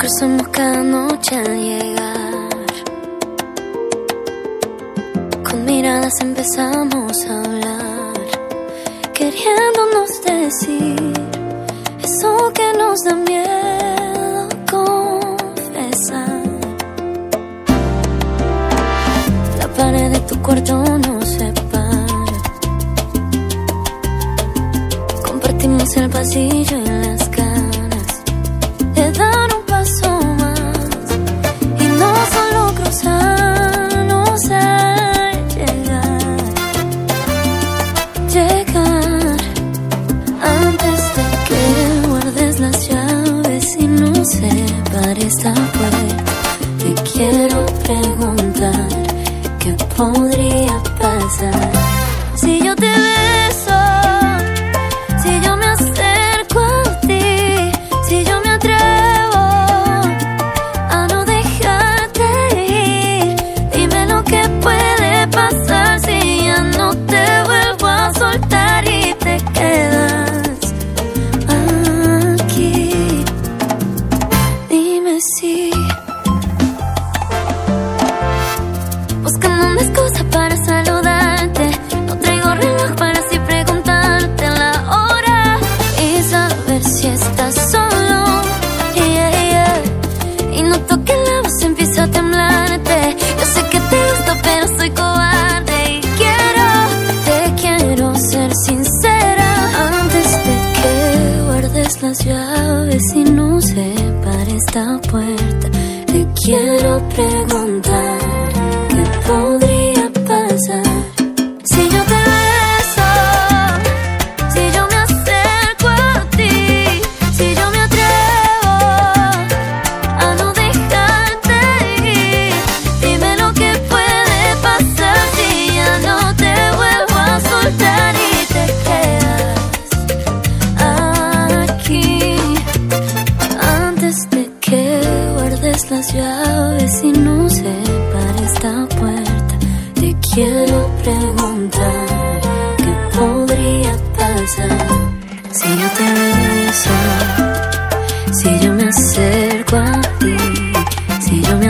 cruzamos cada noche al llegar. Con miradas empezamos a hablar, queriéndonos decir eso que nos da miedo confesar. La pared de tu cuarto nos separa, compartimos el pasillo y las ganas de dar un paso más, y no solo cruzarnos al llegar antes de que guardes las llaves y nos separe esta puerta. Te quiero preguntar qué podría pasar si yo te beso, si yo me acerco a ti, si yo me atrevo a no dejarte ir. Dime lo que puede pasar si ya no te vuelvo a soltar y te quedas aquí. Dime si buscando una excusa para saludarte, no traigo reloj para así preguntarte la hora y saber si estás solo. Y noto que la voz empieza a temblarte. Yo sé que te gusta pero soy cobarde y te quiero ser sincera. Antes de que guardes las llaves y no separe esta puerta, te quiero preguntar qué podría pasar si yo te beso, si yo me acerco a ti, si yo me atrevo a no dejarte ir. Dime lo que puede pasar si ya no te vuelvo a soltar y te quedas aquí. Antes de que guardes las llaves y no separe esta puerta, te quiero preguntar qué podría pasar si yo te beso, si yo me acerco a ti, si yo me